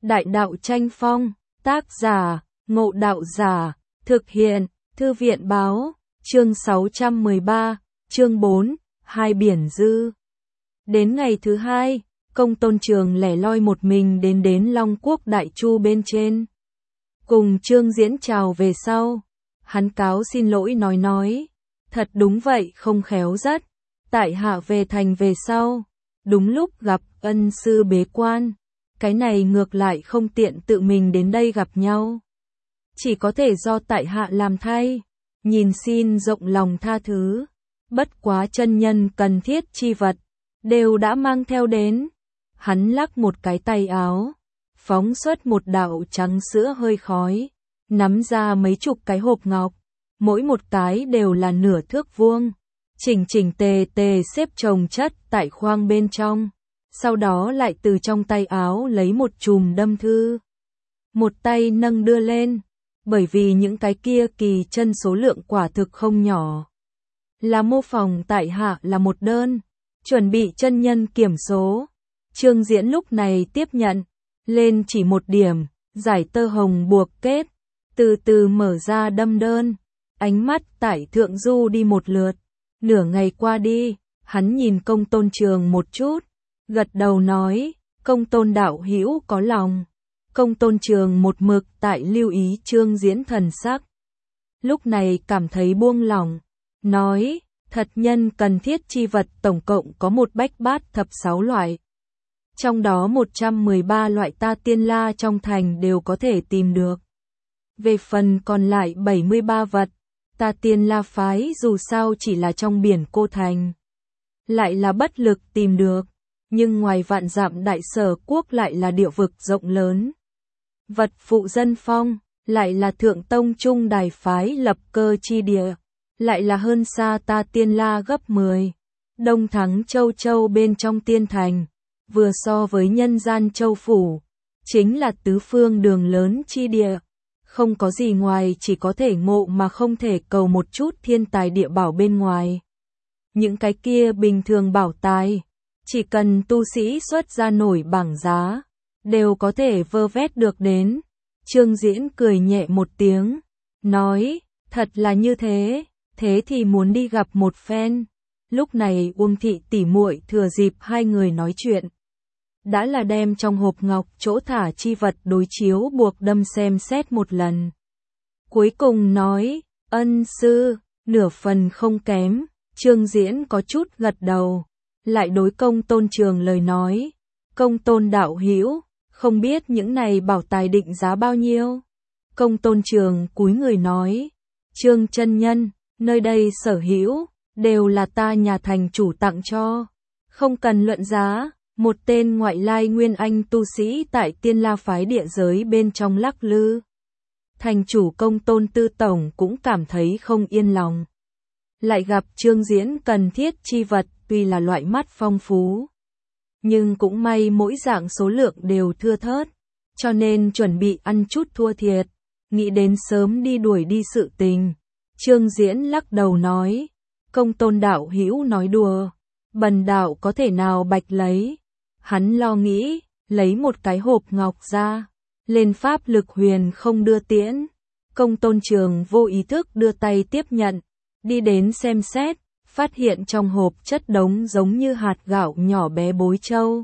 Đại đạo tranh phong, tác giả, Ngộ Đạo Giả, thực hiện, Thư viện báo, chương 613, chương 4, hai biển dư. Đến ngày thứ hai, Công Tôn Trường lẻ loi một mình đến Long Quốc Đại Chu bên trên. Cùng Trương Diễn chào về sau, hắn cáo xin lỗi nói, thật đúng vậy không khéo rất, tại hạ về thành về sau, đúng lúc gặp ân sư bế quan, cái này ngược lại không tiện tự mình đến đây gặp nhau. Chỉ có thể do tại hạ làm thay, nhìn xin rộng lòng tha thứ, bất quá chân nhân cần thiết chi vật, đều đã mang theo đến. Hắn lắc một cái tay áo, phóng xuất một đạo trắng sữa hơi khói, nắm ra mấy chục cái hộp ngọc, mỗi một cái đều là nửa thước vuông, chỉnh tề xếp chồng chất tại khoang bên trong, sau đó lại từ trong tay áo lấy một chùm đâm thư. Một tay nâng đưa lên, bởi vì những cái kia kỳ chân số lượng quả thực không nhỏ. Là mô phỏng tại hạ là một đơn, chuẩn bị chân nhân kiểm số. Trương Diễn lúc này tiếp nhận, lên chỉ một điểm, giải tơ hồng buộc kết, từ từ mở ra đâm đơn, ánh mắt tại thượng du đi một lượt. Nửa ngày qua đi, hắn nhìn Công Tôn Trường một chút, gật đầu nói, Công Tôn đạo hữu có lòng. Công Tôn Trường một mực tại lưu ý Trương Diễn thần sắc. Lúc này cảm thấy buông lỏng, nói, thật nhân cần thiết chi vật tổng cộng có một bách bát thập 6 loại. Trong đó 113 loại ta tiên la trong thành đều có thể tìm được. Về phần còn lại 73 vật, ta tiên la phái dù sao chỉ là trong biển cô thành. Lại là bất lực tìm được, nhưng ngoài vạn dặm đại sở quốc lại là địa vực rộng lớn. Vật phụ dân phong, lại là thượng tông trung đài phái lập cơ chi địa, lại là hơn xa ta tiên la gấp 10. Đông thắng châu bên trong tiên thành, vừa so với nhân gian châu phủ, chính là tứ phương đường lớn chi địa. Không có gì ngoài chỉ có thể ngộ mà không thể cầu một chút thiên tài địa bảo bên ngoài. Những cái kia bình thường bảo tài, chỉ cần tu sĩ xuất ra nổi bảng giá, đều có thể vơ vét được đến. Trương Diễn cười nhẹ một tiếng, nói, thật là như thế, thế thì muốn đi gặp một phen. Lúc này Uông thị tỷ muội thừa dịp hai người nói chuyện, đã là đem trong hộp ngọc chỗ thả chi vật đối chiếu buộc đâm xem xét một lần. Cuối cùng nói, ân sư, nửa phần không kém. Trương Diễn có chút gật đầu, lại đối Công Tôn Trường lời nói, Công Tôn đạo hữu, không biết những này bảo tài định giá bao nhiêu. Công Tôn Trường cúi người nói, Trương chân nhân, nơi đây sở hữu, đều là ta nhà thành chủ tặng cho, không cần luận giá. Một tên ngoại lai nguyên anh tu sĩ tại tiên la phái địa giới bên trong lắc lư. Thành chủ Công Tôn Tư Tổng cũng cảm thấy không yên lòng. Lại gặp Trương Diễn cần thiết chi vật tuy là loại mắt phong phú, nhưng cũng may mỗi dạng số lượng đều thưa thớt, cho nên chuẩn bị ăn chút thua thiệt, nghĩ đến sớm đi đuổi đi sự tình. Trương Diễn lắc đầu nói, Công Tôn đạo hữu nói đùa, bần đạo có thể nào bạch lấy. Hắn lo nghĩ, lấy một cái hộp ngọc ra, lên pháp lực huyền không đưa tiễn. Công Tôn Trường vô ý thức đưa tay tiếp nhận, đi đến xem xét, phát hiện trong hộp chất đống giống như hạt gạo nhỏ bé bối châu.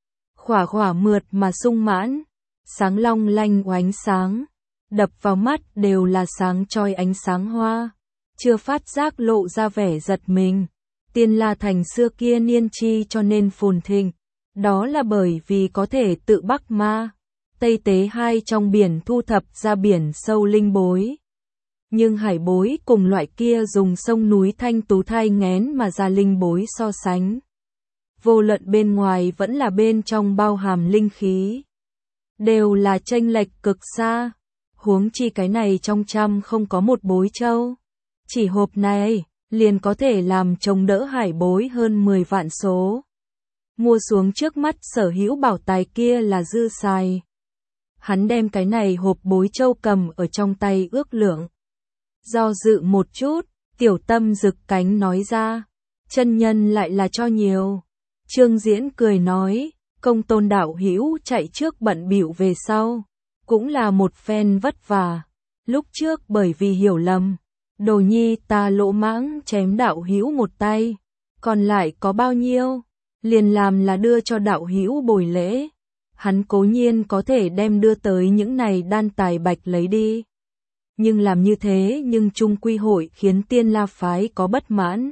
Khỏa mượt mà sung mãn, sáng long lanh oánh sáng, đập vào mắt đều là sáng chói ánh sáng hoa, chưa phát giác lộ ra vẻ giật mình. Tiên La Thành xưa kia niên chi cho nên phồn thịnh, đó là bởi vì có thể tự Bắc Ma, Tây Tế hai trong biển thu thập ra biển sâu linh bối. Nhưng hải bối cùng loại kia dùng sông núi thanh tú thai nghén mà ra linh bối so sánh, vô luận bên ngoài vẫn là bên trong bao hàm linh khí, đều là chênh lệch cực xa. Huống chi cái này trong trăm không có một bối châu, chỉ hộp này liền có thể làm chống đỡ hải bối hơn 10 vạn số. Mua xuống trước mắt sở hữu bảo tài kia là dư xài. Hắn đem cái này hộp bối châu cầm ở trong tay ước lượng. Do dự một chút, tiểu tâm rực cánh nói ra, chân nhân lại là cho nhiều. Trương Diễn cười nói, Công Tôn đạo hữu chạy trước bận bịu về sau, cũng là một phen vất vả. Lúc trước bởi vì hiểu lầm, Đồ Nhi ta lỗ mãng chém đạo hữu một tay, còn lại có bao nhiêu, liền làm là đưa cho đạo hữu bồi lễ. Hắn cố nhiên có thể đem đưa tới những này đan tài bạch lấy đi. Nhưng làm như thế nhưng chung quy hội khiến Tiên La phái có bất mãn.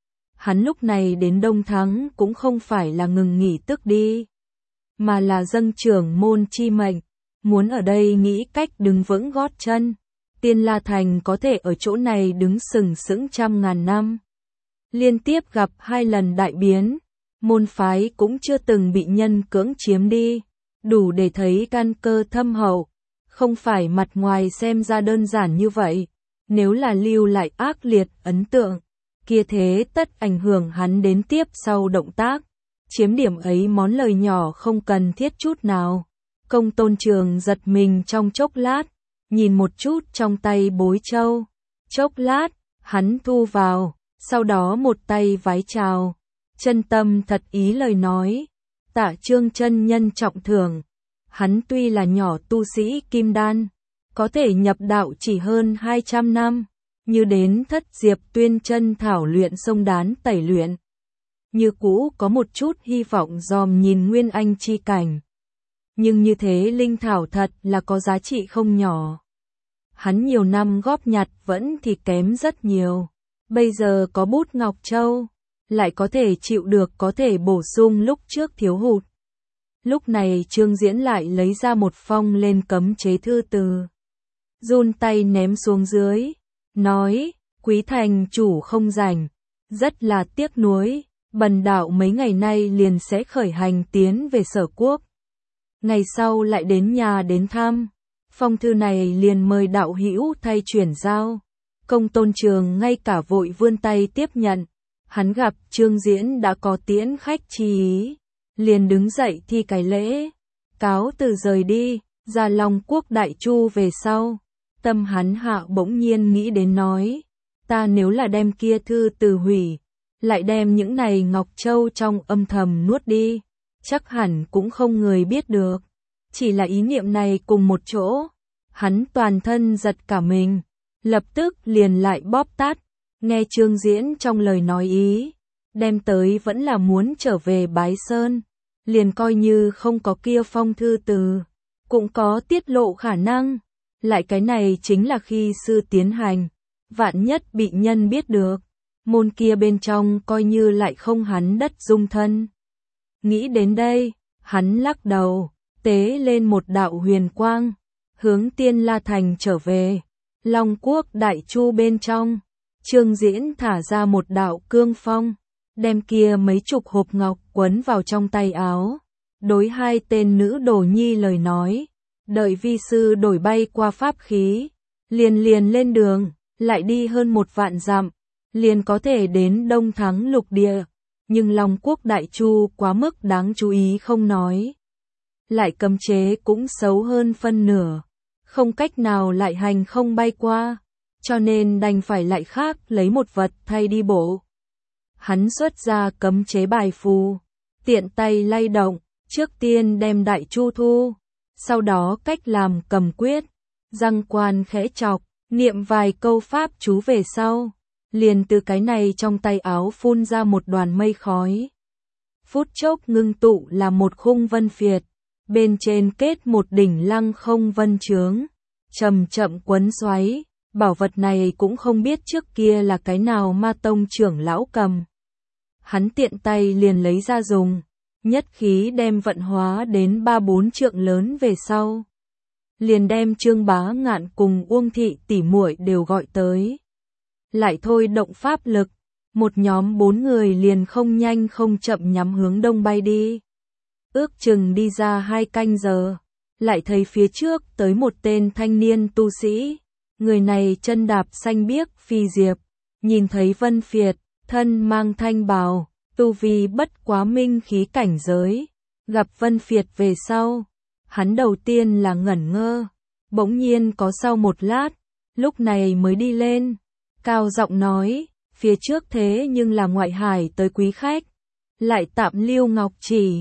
Hắn lúc này đến Đông Thắng cũng không phải là ngừng nghỉ tức đi, mà là dâng trưởng môn chi mệnh, muốn ở đây nghĩ cách đứng vững gót chân. Tiên La Thành có thể ở chỗ này đứng sừng sững trăm ngàn năm. Liên tiếp gặp 2 lần đại biến, môn phái cũng chưa từng bị nhân cưỡng chiếm đi, đủ để thấy căn cơ thâm hậu, không phải mặt ngoài xem ra đơn giản như vậy. Nếu là lưu lại ác liệt ấn tượng, kia thế tất ảnh hưởng hắn đến tiếp sau động tác. Chiếm điểm ấy món lời nhỏ không cần thiết chút nào. Công Tôn Trường giật mình trong chốc lát, nhìn một chút trong tay bối châu. Chốc lát, hắn thu vào, sau đó một tay vái chào. Chân tâm thật ý lời nói, Tạ Trương chân nhân trọng thưởng. Hắn tuy là nhỏ tu sĩ kim đan, có thể nhập đạo chỉ hơn 200 năm, như đến Thất Diệp Tuyên chân thảo luyện sông đán tẩy luyện. Như cũ có một chút hy vọng dòm nhìn Nguyên Anh chi cảnh. Nhưng như thế linh thảo thật là có giá trị không nhỏ. Hắn nhiều năm góp nhặt vẫn thì kém rất nhiều. Bây giờ có bút Ngọc Châu, lại có thể chịu được có thể bổ sung lúc trước thiếu hụt. Lúc này Trương Diễn lại lấy ra một phong lên cấm chế thư từ. Run tay ném xuống dưới, nói, quý thành chủ không rảnh, rất là tiếc nuối, bần đạo mấy ngày nay liền sẽ khởi hành tiến về Sở Quốc. Ngày sau lại đến nhà đến thăm, phong thư này liền mời đạo hữu thay chuyển giao. Công Tôn Trường ngay cả vội vươn tay tiếp nhận, hắn gặp Trương Diễn đã có tiễn khách chi ý, liền đứng dậy thi cái lễ, cáo từ rời đi, ra Long Quốc Đại Chu về sau. Tâm hắn hạ bỗng nhiên nghĩ đến nói, ta nếu là đem kia thư từ hủy, lại đem những này Ngọc Châu trong âm thầm nuốt đi, chắc hẳn cũng không người biết được. Chỉ là ý niệm này cùng một chỗ, hắn toàn thân giật cả mình, lập tức liền lại bóp tát, nghe Trương Diễn trong lời nói ý, đem tới vẫn là muốn trở về Bái Sơn, liền coi như không có kia phong thư từ, cũng có tiết lộ khả năng, lại cái này chính là khi sư tiến hành, vạn nhất bị nhân biết được, môn kia bên trong coi như lại không hắn đất dung thân. Nghĩ đến đây, hắn lắc đầu, tế lên một đạo huyền quang, hướng Tiên La Thành trở về. Long Quốc Đại Chu bên trong, Trương Diễn thả ra một đạo cương phong, đem kia mấy chục hộp ngọc quấn vào trong tay áo. Đối 2 tên nữ đồ nhi lời nói, đợi vi sư đổi bay qua pháp khí, liền lên đường, lại đi hơn 1 vạn dặm, liền có thể đến Đông Thắng lục địa. Nhưng Long Quốc Đại Chu quá mức đáng chú ý không nói, lại cấm chế cũng xấu hơn phân nửa, không cách nào lại hành không bay qua, cho nên đành phải lại khác lấy một vật thay đi bộ. Hắn xuất ra cấm chế bài phù, tiện tay lay động, trước tiên đem Đại Chu thu, sau đó cách làm cầm quyết, răng quan khẽ chọc, niệm vài câu pháp chú về sau, liền từ cái này trong tay áo phun ra một đoàn mây khói. Phút chốc ngưng tụ là một khung vân phiệt, bên trên kết một đỉnh lăng không vân chướng, chậm chậm quấn xoáy. Bảo vật này cũng không biết trước kia là cái nào Ma Tông trưởng lão cầm. Hắn tiện tay liền lấy ra dùng, nhất khí đem vận hóa đến 3-4 trượng lớn về sau. Liền đem Trương Bá Ngạn cùng Uông Thị tỷ muội đều gọi tới. Lại thôi động pháp lực, một nhóm 4 người liền không nhanh không chậm nhắm hướng đông bay đi. Ước chừng đi ra 2 canh giờ, lại thấy phía trước tới một tên thanh niên tu sĩ. Người này chân đạp xanh biếc phi diệp, nhìn thấy Vân Phiệt, thân mang thanh bào, tu vi bất quá minh khí cảnh giới. Gặp Vân Phiệt về sau, hắn đầu tiên là ngẩn ngơ, bỗng nhiên có sau một lát, lúc này mới đi lên, cao giọng nói, phía trước thế nhưng là ngoại hải tới quý khách, lại tạm lưu ngọc chỉ,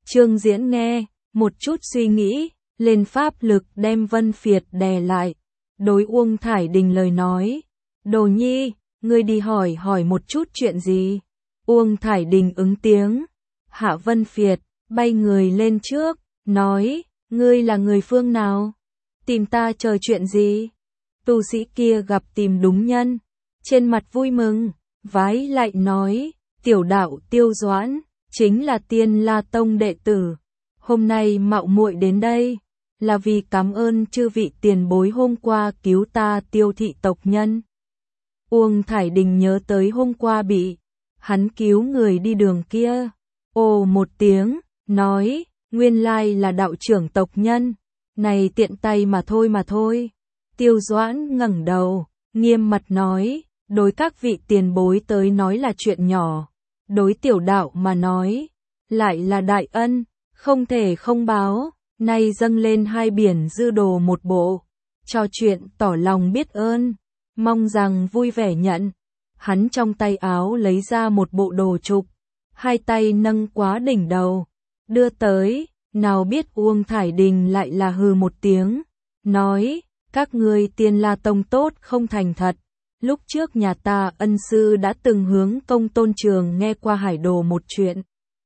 Trương Diễn nghe, một chút suy nghĩ, lên pháp lực đem Vân Phiệt đè lại. Đối Uông Thải Đình lời nói, Đồ Nhi, ngươi đi hỏi một chút chuyện gì. Uông Thải Đình ứng tiếng. Hạ Vân Phiệt, bay người lên trước, nói, ngươi là người phương nào? Tìm ta chờ chuyện gì? Tu sĩ kia gặp tìm đúng nhân, trên mặt vui mừng, vái lại nói, tiểu đạo Tiêu Doãn, chính là Tiên La Tông đệ tử. Hôm nay mạo muội đến đây, là vì cảm ơn chư vị tiền bối hôm qua cứu ta Tiêu thị tộc nhân. Uông Thải Đình nhớ tới hôm qua bị hắn cứu người đi đường kia. Ồ một tiếng, nói, nguyên lai là đạo trưởng tộc nhân, này tiện tay mà thôi. Tiêu Doãn ngẩng đầu, nghiêm mặt nói, đối các vị tiền bối tới nói là chuyện nhỏ, đối tiểu đạo mà nói, lại là đại ân, không thể không báo, nay dâng lên 2 biển dư đồ một bộ, trò chuyện tỏ lòng biết ơn, mong rằng vui vẻ nhận. Hắn trong tay áo lấy ra một bộ đồ trục, 2 tay nâng quá đỉnh đầu, đưa tới, nào biết Uông Thải Đình lại là hừ một tiếng, nói, các ngươi Tiên La Tông tốt không thành thật, lúc trước nhà ta ân sư đã từng hướng Công Tôn Trường nghe qua hải đồ một chuyện.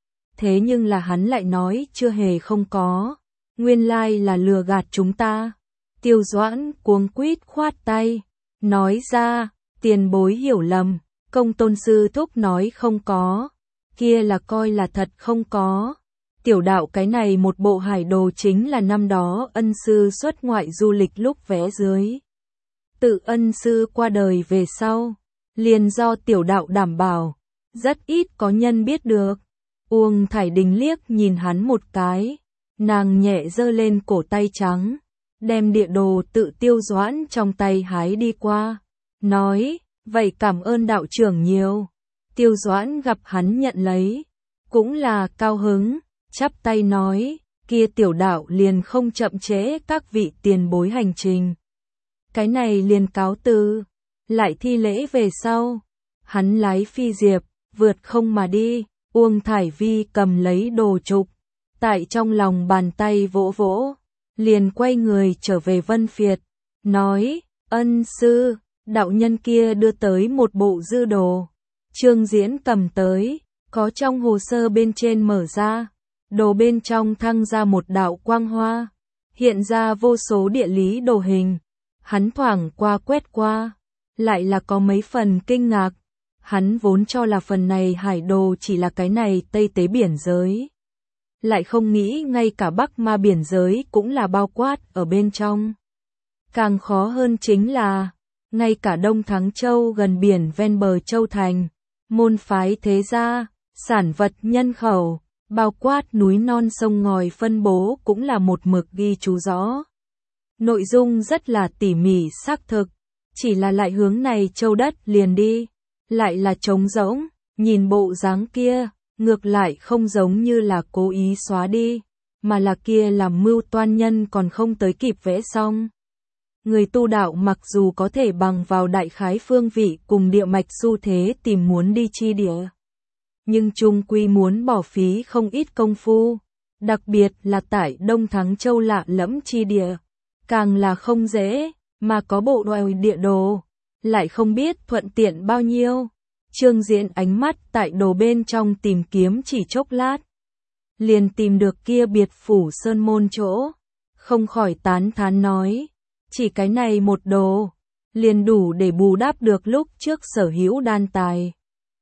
Thế nhưng là hắn lại nói chưa hề không có, nguyên lai là lừa gạt chúng ta. Tiêu Doãn cuống quýt khoát tay, nói ra, tiền bối hiểu lầm, Công Tôn sư thúc nói không có, kia là coi là thật không có. Tiểu đạo cái này một bộ hải đồ chính là năm đó ân sư xuất ngoại du lịch lúc vẽ dưới. Tự ân sư qua đời về sau, liền do tiểu đạo đảm bảo, rất ít có nhân biết được. Uông Thải Đình liếc nhìn hắn một cái, nàng nhẹ giơ lên cổ tay trắng, đem địa đồ tự Tiêu Doãn trong tay hái đi qua, nói, vậy cảm ơn đạo trưởng nhiều. Tiêu Doãn gặp hắn nhận lấy, cũng là cao hứng, chắp tay nói, kia tiểu đạo liền không chậm trễ các vị tiền bối hành trình. Cái này liền cáo từ, lại thi lễ về sau, hắn lái phi diệp, vượt không mà đi. Uông Thải Vi cầm lấy đồ trục, tại trong lòng bàn tay vỗ vỗ, liền quay người trở về Vân Phiệt, nói, ân sư, đạo nhân kia đưa tới một bộ dư đồ. Trương Diễn cầm tới, có trong hồ sơ bên trên mở ra, đồ bên trong thăng ra một đạo quang hoa, hiện ra vô số địa lý đồ hình. Hắn thoảng qua quét qua, lại là có mấy phần kinh ngạc. Hắn vốn cho là phần này hải đồ chỉ là cái này Tây Tế biển giới. Lại không nghĩ ngay cả Bắc Ma biển giới cũng là bao quát ở bên trong. Càng khó hơn chính là, ngay cả Đông Thắng Châu gần biển ven bờ Châu Thành, môn phái thế gia, sản vật nhân khẩu, bao quát núi non sông ngòi phân bố cũng là một mực ghi chú rõ. Nội dung rất là tỉ mỉ xác thực, chỉ là lại hướng này châu đất liền đi. Lại là trống rỗng, nhìn bộ dáng kia, ngược lại không giống như là cố ý xóa đi, mà là kia làm mưu toan nhân còn không tới kịp vẽ xong. Người tu đạo mặc dù có thể bằng vào đại khái phương vị cùng địa mạch xu thế tìm muốn đi chi địa, nhưng chung quy muốn bỏ phí không ít công phu, đặc biệt là tại Đông Thắng Châu lạ lẫm chi địa, càng là không dễ, mà có bộ đoài địa đồ. Lại không biết thuận tiện bao nhiêu. Trương Diễn ánh mắt tại đồ bên trong tìm kiếm chỉ chốc lát, liền tìm được kia biệt phủ sơn môn chỗ, không khỏi tán thán nói, chỉ cái này một đồ, liền đủ để bù đắp được lúc trước sở hữu đan tài.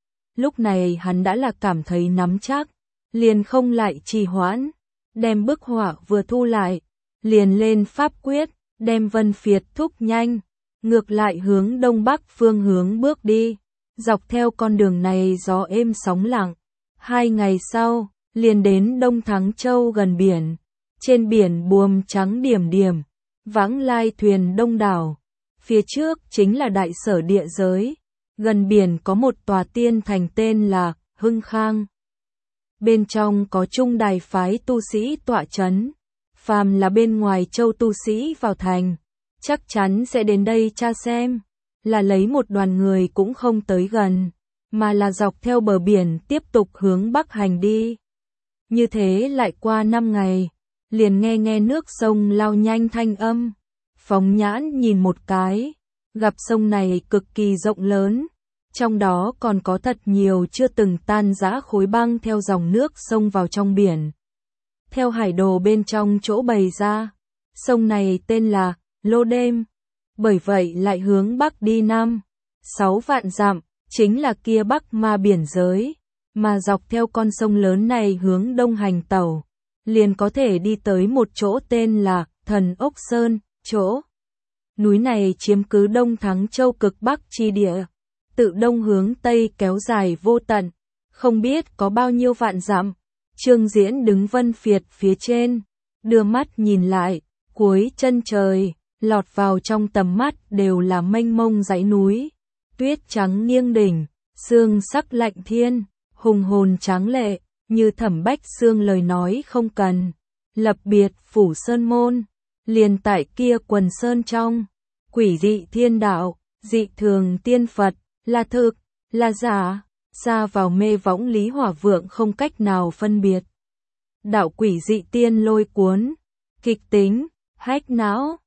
Lúc này hắn đã là cảm thấy nắm chắc, liền không lại trì hoãn, đem bức họa vừa thu lại, liền lên pháp quyết, đem Vân Phiệt thúc nhanh. Ngược lại hướng đông bắc phương hướng bước đi, dọc theo con đường này gió êm sóng lặng. 2 ngày sau, liền đến Đông Thắng Châu gần biển, trên biển buồm trắng điểm điểm, vãng lai thuyền đông đảo. Phía trước chính là đại sở địa giới, gần biển có một tòa tiên thành tên là Hưng Khang. Bên trong có trung đài phái tu sĩ tọa chấn, phàm là bên ngoài châu tu sĩ vào thành, chắc chắn sẽ đến đây tra xem, là lấy một đoàn người cũng không tới gần, mà là dọc theo bờ biển tiếp tục hướng bắc hành đi. Như thế lại qua 5 ngày, liền nghe nước sông lao nhanh thanh âm. Phóng nhãn nhìn một cái, gặp sông này cực kỳ rộng lớn, trong đó còn có thật nhiều chưa từng tan rã khối băng theo dòng nước sông vào trong biển. Theo hải đồ bên trong chỗ bày ra, sông này tên là Lô Đêm, bởi vậy lại hướng bắc đi nam, 6 vạn dặm, chính là kia Bắc Ma biển giới, mà dọc theo con sông lớn này hướng đông hành tẩu, liền có thể đi tới một chỗ tên là Thần Ốc Sơn, chỗ núi này chiếm cứ Đông Thắng Châu cực bắc chi địa, tự đông hướng tây kéo dài vô tận, không biết có bao nhiêu vạn dặm. Trương Diễn đứng Vân Phiệt phía trên, đưa mắt nhìn lại, cuối chân trời, lọt vào trong tầm mắt đều là mênh mông dãy núi, tuyết trắng nghiêng đỉnh, sương sắc lạnh thiên, hùng hồn tráng lệ, như Thẩm Bách Xương lời nói không cần, lập biệt phủ sơn môn, liền tại kia quần sơn trong, quỷ dị thiên đạo, dị thường tiên Phật, là thực, là giả, ra vào mê võng Lý Hỏa Vượng không cách nào phân biệt. Đạo quỷ dị tiên lôi cuốn, kịch tính, hách não.